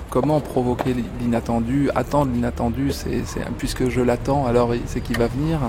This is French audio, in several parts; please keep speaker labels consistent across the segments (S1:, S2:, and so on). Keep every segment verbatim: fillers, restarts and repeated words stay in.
S1: comment provoquer l'inattendu, attendre l'inattendu, c'est, c'est, puisque je l'attends, alors c'est qu'il va venir.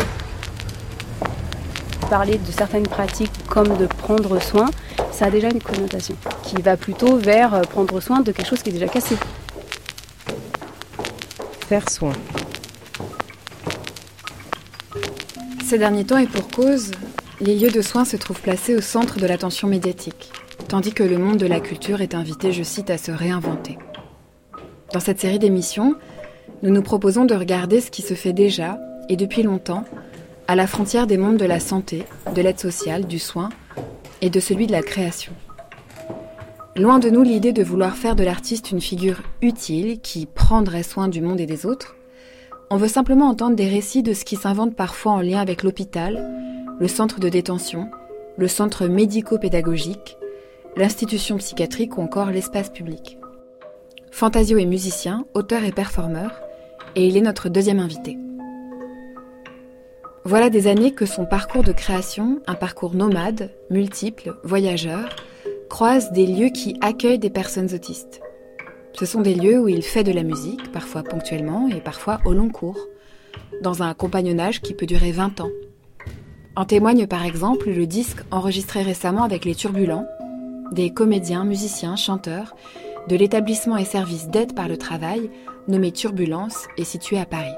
S2: Parler de certaines pratiques comme de prendre soin, ça a déjà une connotation qui va plutôt vers prendre soin de quelque chose qui est déjà cassé.
S3: Faire soin.
S4: Ces derniers temps et pour cause, les lieux de soins se trouvent placés au centre de l'attention médiatique, tandis que le monde de la culture est invité, je cite, à se réinventer. Dans cette série d'émissions, nous nous proposons de regarder ce qui se fait déjà, et depuis longtemps, à la frontière des mondes de la santé, de l'aide sociale, du soin et de celui de la création. Loin de nous l'idée de vouloir faire de l'artiste une figure utile qui prendrait soin du monde et des autres, on veut simplement entendre des récits de ce qui s'invente parfois en lien avec l'hôpital, le centre de détention, le centre médico-pédagogique, l'institution psychiatrique ou encore l'espace public. Fantasio est musicien, auteur et performeur, et il est notre deuxième invité. Voilà des années que son parcours de création, un parcours nomade, multiple, voyageur, croise des lieux qui accueillent des personnes autistes. Ce sont des lieux où il fait de la musique, parfois ponctuellement et parfois au long cours, dans un compagnonnage qui peut durer vingt ans. En témoigne par exemple le disque enregistré récemment avec les Turbulents, des comédiens, musiciens, chanteurs, de l'établissement et service d'aide par le travail, nommé Turbulence et situé à Paris.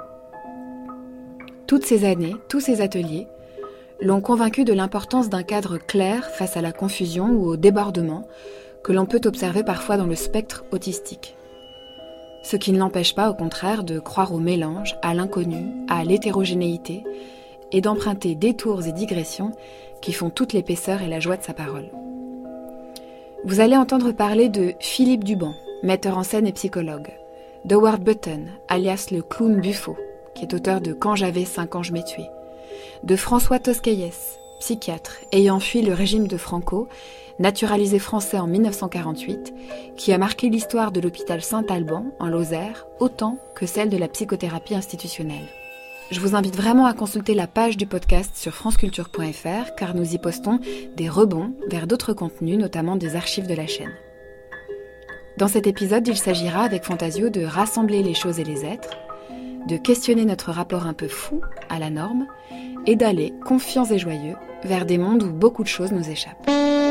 S4: Toutes ces années, tous ces ateliers, l'ont convaincu de l'importance d'un cadre clair face à la confusion ou au débordement que l'on peut observer parfois dans le spectre autistique. Ce qui ne l'empêche pas, au contraire, de croire au mélange, à l'inconnu, à l'hétérogénéité et d'emprunter détours et digressions qui font toute l'épaisseur et la joie de sa parole. Vous allez entendre parler de Philippe Duban, metteur en scène et psychologue, d'Howard Button, alias le clown Buffo, qui est auteur de « Quand j'avais cinq ans, je m'ai tué », de François Toscaïès, psychiatre ayant fui le régime de Franco, naturalisé français en dix-neuf cent quarante-huit, qui a marqué l'histoire de l'hôpital Saint-Alban, en Lozère, autant que celle de la psychothérapie institutionnelle. Je vous invite vraiment à consulter la page du podcast sur franceculture point f r, car nous y postons des rebonds vers d'autres contenus, notamment des archives de la chaîne. Dans cet épisode, il s'agira avec Fantasio de rassembler les choses et les êtres, de questionner notre rapport un peu fou à la norme et d'aller, confiants et joyeux, vers des mondes où beaucoup de choses nous échappent.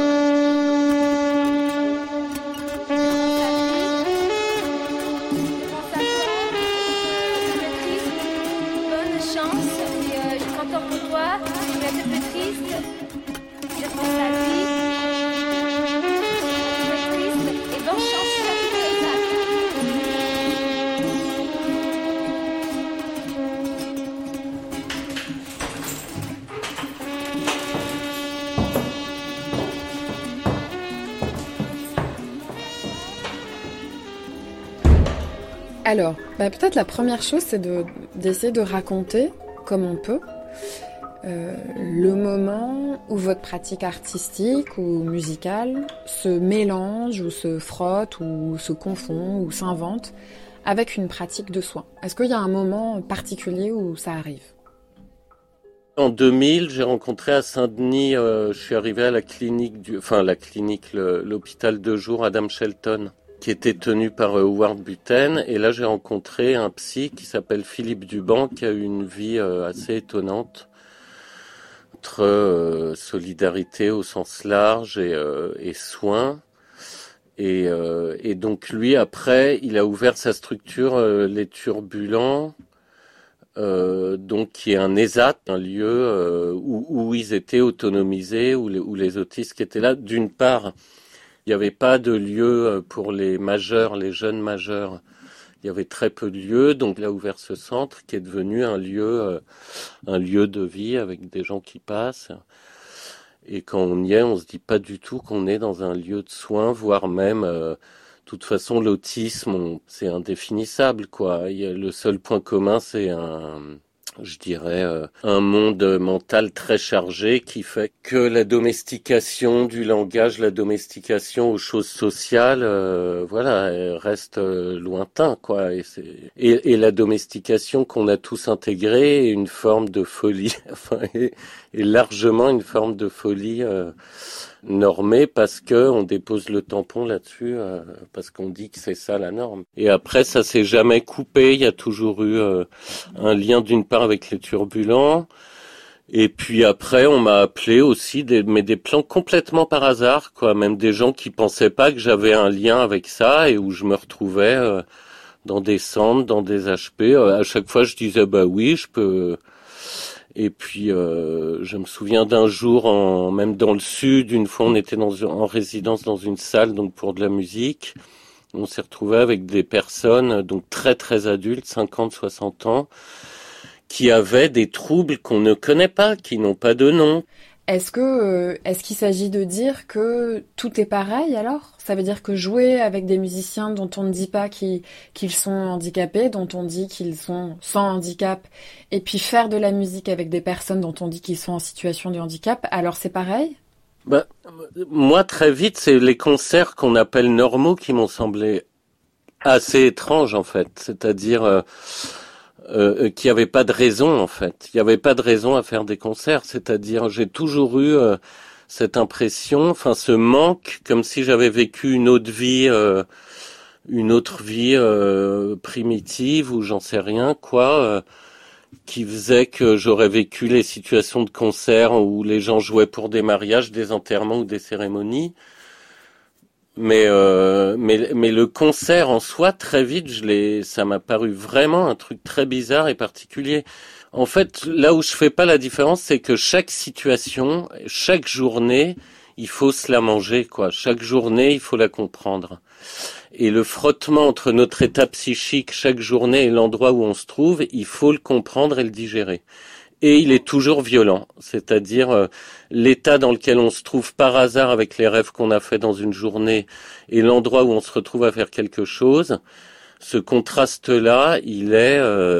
S4: Alors, bah peut-être la première chose, c'est de, d'essayer de raconter, comme on peut, euh, le moment où votre pratique artistique ou musicale se mélange ou se frotte ou se confond ou s'invente avec une pratique de soins. Est-ce qu'il y a un moment particulier où ça arrive ?
S5: En deux mille, j'ai rencontré à Saint-Denis, euh, je suis arrivé à la clinique, du, enfin la clinique, le, l'hôpital de jour Adam Shelton, qui était tenu par Howard Button. Et là, j'ai rencontré un psy qui s'appelle Philippe Duban, qui a eu une vie euh, assez étonnante, entre euh, solidarité au sens large et, euh, et soins. Et, euh, et donc, lui, après, il a ouvert sa structure, euh, Les Turbulents, euh, donc qui est un ESAT, un lieu euh, où, où ils étaient autonomisés, où les, où les autistes qui étaient là, d'une part, il n'y avait pas de lieu pour les majeurs, les jeunes majeurs. Il y avait très peu de lieux, donc il a ouvert ce centre qui est devenu un lieu, un lieu de vie avec des gens qui passent. Et quand on y est, on se dit pas du tout qu'on est dans un lieu de soins, voire même, euh, de toute façon, l'autisme, on, c'est indéfinissable, quoi. Il y a, le seul point commun, c'est un, je dirais, euh, un monde mental très chargé qui fait que la domestication du langage, la domestication aux choses sociales, euh, voilà, elle reste euh, lointain, quoi. Et, c'est, et, et la domestication qu'on a tous intégrée est une forme de folie, enfin, est, est largement une forme de folie euh, normé parce que on dépose le tampon là-dessus, euh, parce qu'on dit que c'est ça la norme. Et après, ça s'est jamais coupé. Il y a toujours eu euh, un lien d'une part avec les turbulents. Et puis après, on m'a appelé aussi, des, mais des plans complètement par hasard, quoi. Même des gens qui pensaient pas que j'avais un lien avec ça et où je me retrouvais euh, dans des centres, dans des H P. Euh, à chaque fois, je disais bah oui, je peux. Et puis, euh, je me souviens d'un jour, en, même dans le sud, une fois, on était dans, en résidence dans une salle, donc pour de la musique. On s'est retrouvé avec des personnes, donc très très adultes, cinquante, soixante ans, qui avaient des troubles qu'on ne connaît pas, qui n'ont pas de nom.
S4: Est-ce que, euh, est-ce qu'il s'agit de dire que tout est pareil alors ? Ça veut dire que jouer avec des musiciens dont on ne dit pas qu'ils, qu'ils sont handicapés, dont on dit qu'ils sont sans handicap, et puis faire de la musique avec des personnes dont on dit qu'ils sont en situation de handicap, alors c'est pareil ?
S5: Ben, moi, très vite, c'est les concerts qu'on appelle normaux qui m'ont semblé assez étranges, en fait. C'est-à-dire... Euh, Euh, qu'il n'y avait pas de raison en fait. Il n'y avait pas de raison à faire des concerts. C'est-à-dire, j'ai toujours eu euh, cette impression, enfin ce manque, comme si j'avais vécu une autre vie, euh, une autre vie euh, primitive ou j'en sais rien quoi, euh, qui faisait que j'aurais vécu les situations de concert où les gens jouaient pour des mariages, des enterrements ou des cérémonies. Mais, euh, mais mais le concert en soi, très vite, je l'ai, ça m'a paru vraiment un truc très bizarre et particulier. En fait, là où je fais pas la différence, c'est que chaque situation, chaque journée, il faut se la manger, quoi. Chaque journée, il faut la comprendre. Et le frottement entre notre état psychique chaque journée et l'endroit où on se trouve, il faut le comprendre et le digérer. Et il est toujours violent, c'est-à-dire euh, l'état dans lequel on se trouve par hasard avec les rêves qu'on a fait dans une journée et l'endroit où on se retrouve à faire quelque chose, ce contraste-là, il est,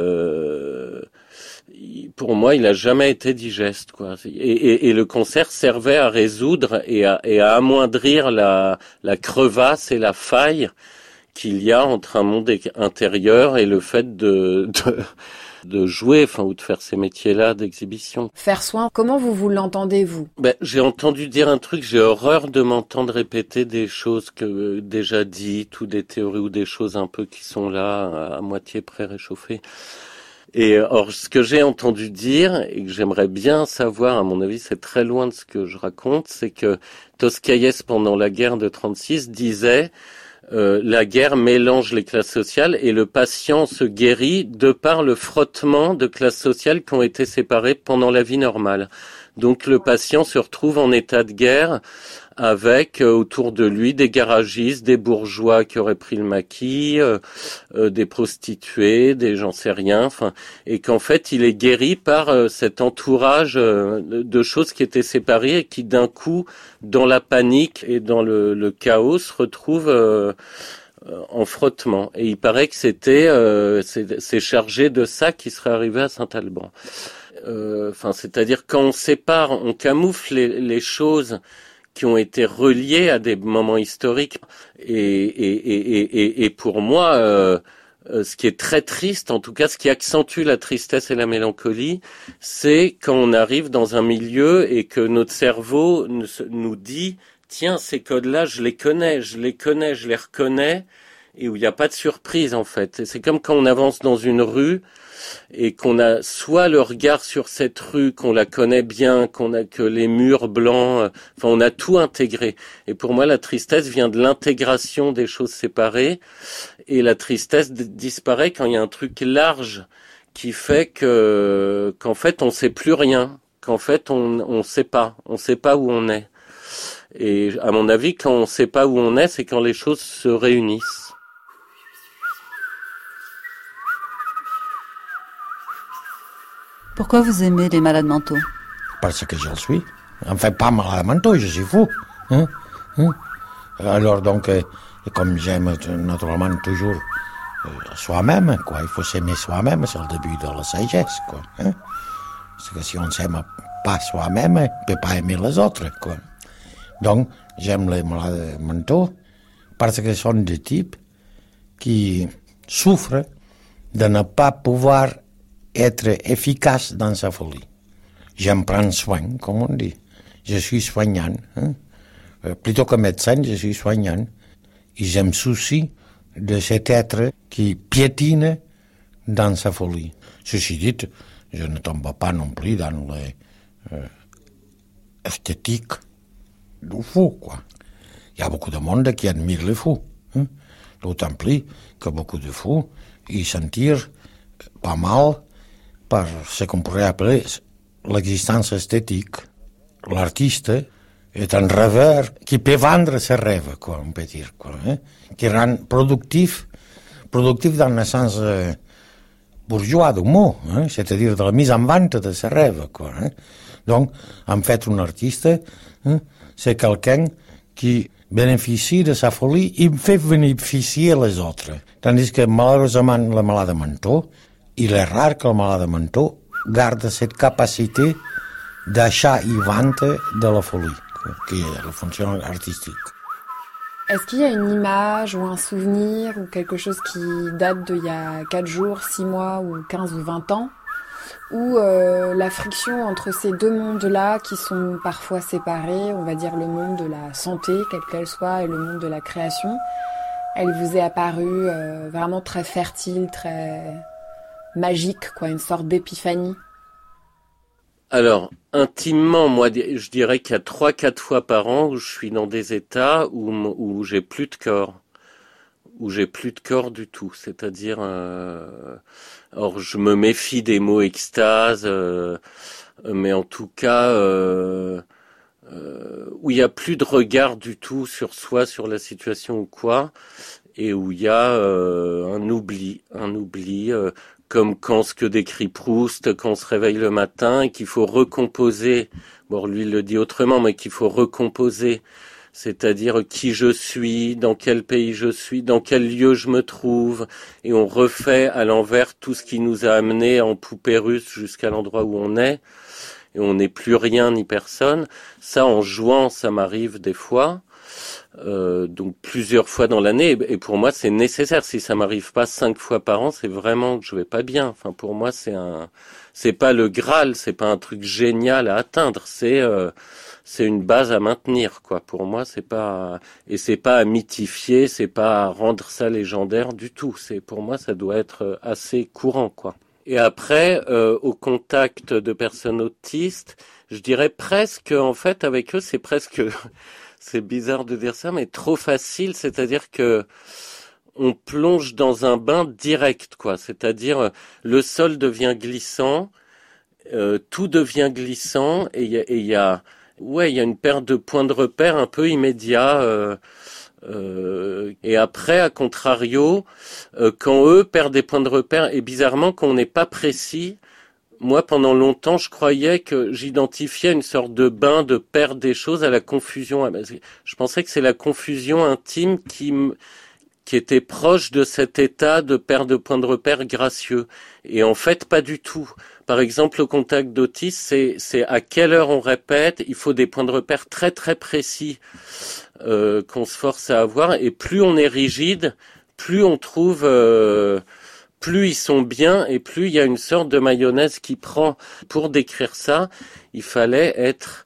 S5: euh, pour moi, il a jamais été digeste, quoi. Et, et, et le concert servait à résoudre et à, et à amoindrir la, la crevasse et la faille qu'il y a entre un monde intérieur et le fait de, de de jouer, enfin, ou de faire ces métiers-là d'exhibition.
S4: Faire soin, comment vous vous l'entendez, vous ?
S5: Ben, j'ai entendu dire un truc, j'ai horreur de m'entendre répéter des choses que euh, déjà dites, ou des théories, ou des choses un peu qui sont là, à, à moitié pré-réchauffées. Et or, ce que j'ai entendu dire, et que j'aimerais bien savoir, à mon avis, c'est très loin de ce que je raconte, c'est que Toscaïès, pendant la guerre de trente-six, disait... Euh, la guerre mélange les classes sociales et le patient se guérit de par le frottement de classes sociales qui ont été séparées pendant la vie normale. Donc le patient se retrouve en état de guerre avec euh, autour de lui des garagistes, des bourgeois qui auraient pris le maquis, euh, euh, des prostituées, des j'en sais rien, enfin, et qu'en fait il est guéri par euh, cet entourage euh, de choses qui étaient séparées et qui d'un coup, dans la panique et dans le, le chaos, se retrouvent euh, en frottement. Et il paraît que c'était euh, c'est, c'est chargé de ça qui serait arrivé à Saint-Alban. Enfin, euh, c'est-à-dire quand on sépare, on camoufle les, les choses qui ont été reliés à des moments historiques. Et, et, et, et, et pour moi, euh, ce qui est très triste, en tout cas ce qui accentue la tristesse et la mélancolie, c'est quand on arrive dans un milieu et que notre cerveau nous dit « Tiens, ces codes-là, je les connais, je les connais, je les reconnais », et où il n'y a pas de surprise en fait. Et c'est comme quand on avance dans une rue et qu'on a soit le regard sur cette rue, qu'on la connaît bien, qu'on a que les murs blancs, enfin on a tout intégré. Et pour moi la tristesse vient de l'intégration des choses séparées, et la tristesse disparaît quand il y a un truc large qui fait que qu'en fait on sait plus rien, qu'en fait on on sait pas, on sait pas où on est. Et à mon avis quand on sait pas où on est, c'est quand les choses se réunissent.
S3: Pourquoi vous aimez les malades mentaux ?
S6: Parce que j'en suis. Enfin, pas malade mentaux, je suis fou. Hein? Hein? Alors donc, euh, comme j'aime naturellement toujours euh, soi-même, quoi, il faut s'aimer soi-même, c'est le début de la sagesse, quoi. Hein? Parce que si on ne s'aime pas soi-même, on ne peut pas aimer les autres, quoi. Donc, j'aime les malades mentaux parce que ce sont des types qui souffrent de ne pas pouvoir être efficace dans sa folie. J'aime prendre soin, comme on dit. Je suis soignant. Hein? Euh, plutôt que médecin, je suis soignant. Et je me soucie de cet être qui piétine dans sa folie. Ceci dit, je ne tombe pas non plus dans l'esthétique euh, du fou, quoi. Il y a beaucoup de monde qui admire les fous. Hein? D'autant plus que beaucoup de fous, ils s'en tirent pas mal par ce qu'on pourrait appeler l'existence esthétique. L'artiste est un rêveur qui peut vendre ses rêves, quoi, on peut dire, quoi, hein? Qui rend productif, productif dans le sens euh, bourgeois du mot, hein? C'est-à-dire de la mise en vente de ses rêves, quoi, hein? Donc, en fait, un artiste, hein, c'est quelqu'un qui bénéficie de sa folie, il fait bénéficier les autres. Tandis que malheureusement, le malade mental, il est rare que le malade mental garde cette capacité d'achat et vente de la folie, qui est la fonction artistique.
S4: Est-ce qu'il y a une image ou un souvenir ou quelque chose qui date d'il y a quatre jours, six mois ou quinze ou vingt ans, où euh, la friction entre ces deux mondes-là qui sont parfois séparés, on va dire le monde de la santé, quelle qu'elle soit, et le monde de la création, elle vous est apparue euh, vraiment très fertile, très magique, quoi, une sorte d'épiphanie?
S5: Alors, intimement, moi, je dirais qu'il y a trois, quatre fois par an où je suis dans des états où, où j'ai plus de corps, où j'ai plus de corps du tout. C'est-à-dire, euh, alors je me méfie des mots extase, euh, mais en tout cas, euh, euh, où il y a plus de regard du tout sur soi, sur la situation ou quoi, et où il y a euh, un oubli, un oubli. Euh, comme quand ce que décrit Proust, quand on se réveille le matin et qu'il faut recomposer, bon lui il le dit autrement, mais qu'il faut recomposer, c'est-à-dire qui je suis, dans quel pays je suis, dans quel lieu je me trouve, et on refait à l'envers tout ce qui nous a amené en poupée russe jusqu'à l'endroit où on est, et on n'est plus rien ni personne. Ça, en jouant, ça m'arrive des fois. Euh, donc plusieurs fois dans l'année, et pour moi c'est nécessaire. Si ça m'arrive pas cinq fois par an, c'est vraiment que je vais pas bien. Enfin, pour moi c'est un, c'est pas le Graal, c'est pas un truc génial à atteindre, c'est euh, c'est une base à maintenir, quoi. Pour moi c'est pas, et c'est pas à mythifier, c'est pas à rendre ça légendaire du tout. C'est, pour moi ça doit être assez courant, quoi. Et après, euh, au contact de personnes autistes, je dirais presque, en fait, avec eux, c'est presque c'est bizarre de dire ça, mais trop facile, c'est-à-dire que on plonge dans un bain direct, quoi. C'est-à-dire, le sol devient glissant, euh, tout devient glissant, et il y a, et il y a, ouais, il y a une perte de points de repère un peu immédiat. Euh, euh, et après, à contrario, euh, quand eux perdent des points de repère, et bizarrement, quand on n'est pas précis. Moi, pendant longtemps, je croyais que j'identifiais une sorte de bain de perte des choses à la confusion. Je pensais que c'est la confusion intime qui, qui était proche de cet état de perte de point de repère gracieux. Et en fait, pas du tout. Par exemple, au contact d'autisme, c'est, c'est à quelle heure on répète. Il faut des points de repère très très précis euh, qu'on se force à avoir. Et plus on est rigide, plus on trouve... Euh, plus ils sont bien et plus il y a une sorte de mayonnaise qui prend. Pour décrire ça, il fallait être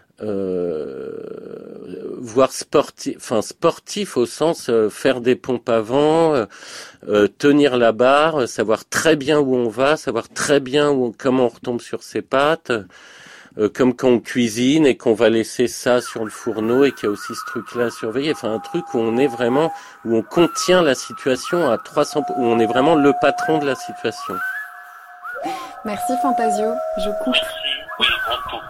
S5: euh, voire sportif, enfin sportif au sens euh, faire des pompes avant, euh, euh, tenir la barre, savoir très bien où on va, savoir très bien où on, comment on retombe sur ses pattes. Euh, comme quand on cuisine et qu'on va laisser ça sur le fourneau et qu'il y a aussi ce truc-là à surveiller. Enfin, un truc où on est vraiment, où on contient la situation à trois cents, où on est vraiment le patron de la situation.
S4: Merci Fantasio, je coupe.
S5: Oui, on coupe.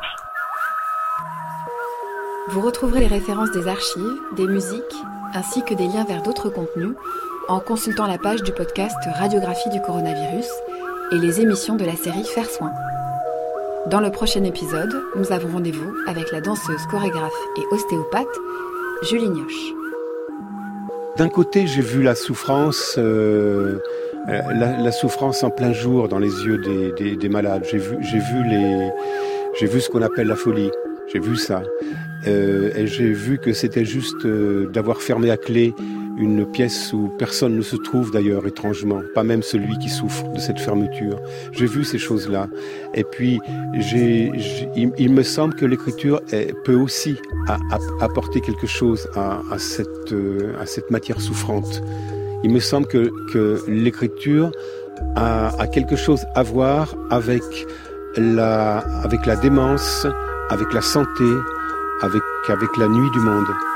S4: Vous retrouverez les références des archives, des musiques, ainsi que des liens vers d'autres contenus en consultant la page du podcast Radiographie du coronavirus et les émissions de la série Faire Soin. Dans le prochain épisode, nous avons rendez-vous avec la danseuse, chorégraphe et ostéopathe Julie Nioche.
S3: D'un côté, j'ai vu la souffrance, euh, la, la souffrance en plein jour dans les yeux des, des, des malades. J'ai vu, j'ai vu les, j'ai vu ce qu'on appelle la folie. J'ai vu ça, euh, et j'ai vu que c'était juste euh, d'avoir fermé à clé une pièce où personne ne se trouve d'ailleurs, étrangement, pas même celui qui souffre de cette fermeture. J'ai vu ces choses-là. Et puis, j'ai, j'ai, il, il me semble que l'écriture est, peut aussi a, a, apporter quelque chose à, à, cette, euh, à cette matière souffrante. Il me semble que, que l'écriture a, a quelque chose à voir avec la, avec la démence, avec la santé, avec, avec la nuit du monde.